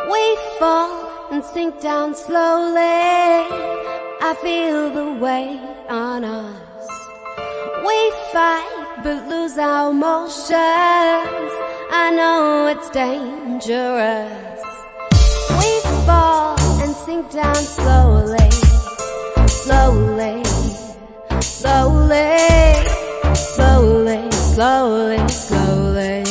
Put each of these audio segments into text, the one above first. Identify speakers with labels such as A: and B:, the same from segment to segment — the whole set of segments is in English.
A: We fall and sink down slowly. I feel the weight on us. We fight but lose our motions. I know it's dangerous. We fall and sink down slowly, slowly, slowly, slowly, slowly, slowly.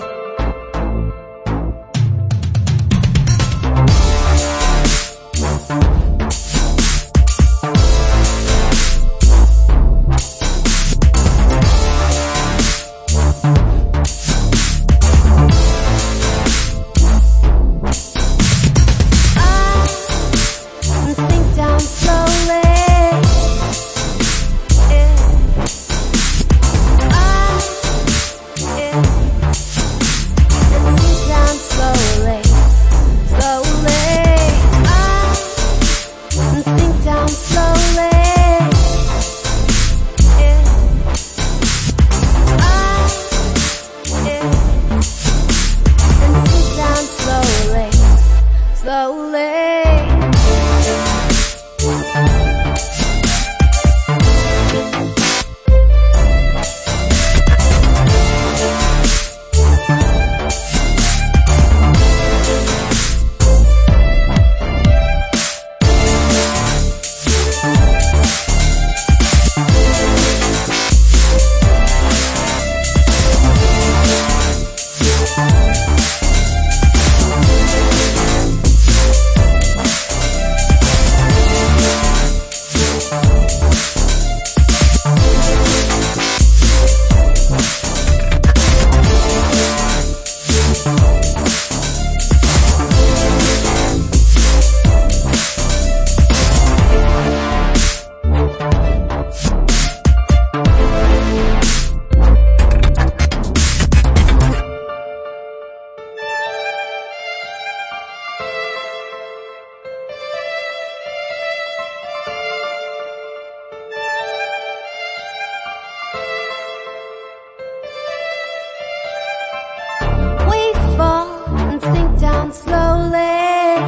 A: Sink down slowly.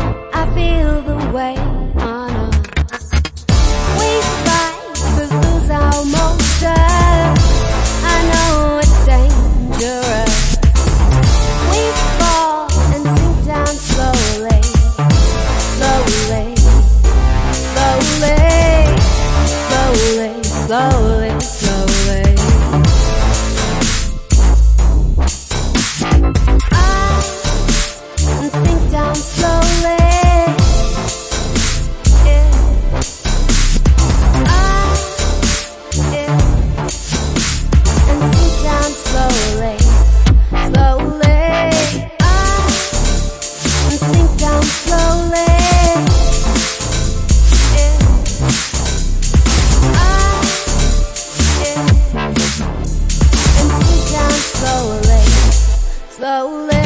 A: I feel the weight on us. We fight but lose our motion. I know it's dangerous. We fall and sink down slowly, slowly, slowly, slowly, slowly, slowly. Sink down slowly. And sink down slowly, slowly. And sink down slowly. And sink down slowly, slowly.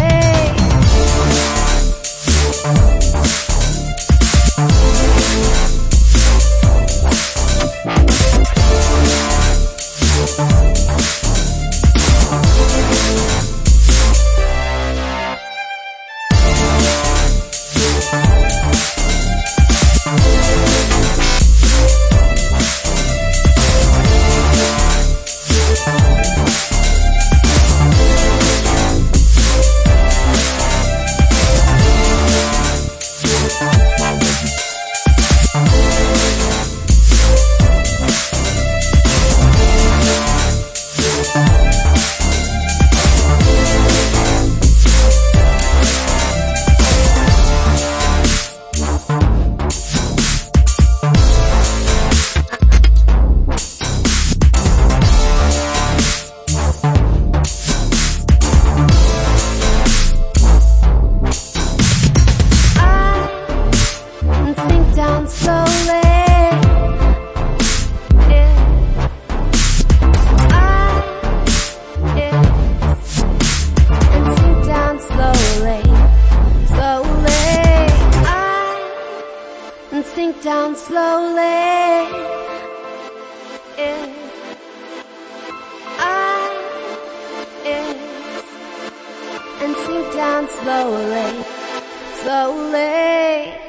A: Sink down slowly. And sink down slowly, slowly.